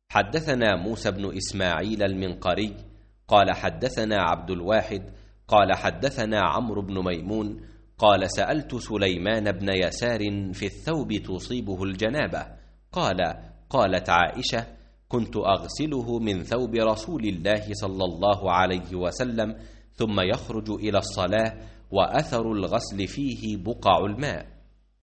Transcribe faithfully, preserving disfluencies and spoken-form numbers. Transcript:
حدثنا موسى بن إسماعيل المنقري قال حدثنا عبد الواحد قال حدثنا عمرو بن ميمون قال سألت سليمان بن يسار في الثوب تصيبه الجنابة قال قالت عائشة كنت أغسله من ثوب رسول الله صلى الله عليه وسلم ثم يخرج إلى الصلاة وأثر الغسل فيه بقع الماء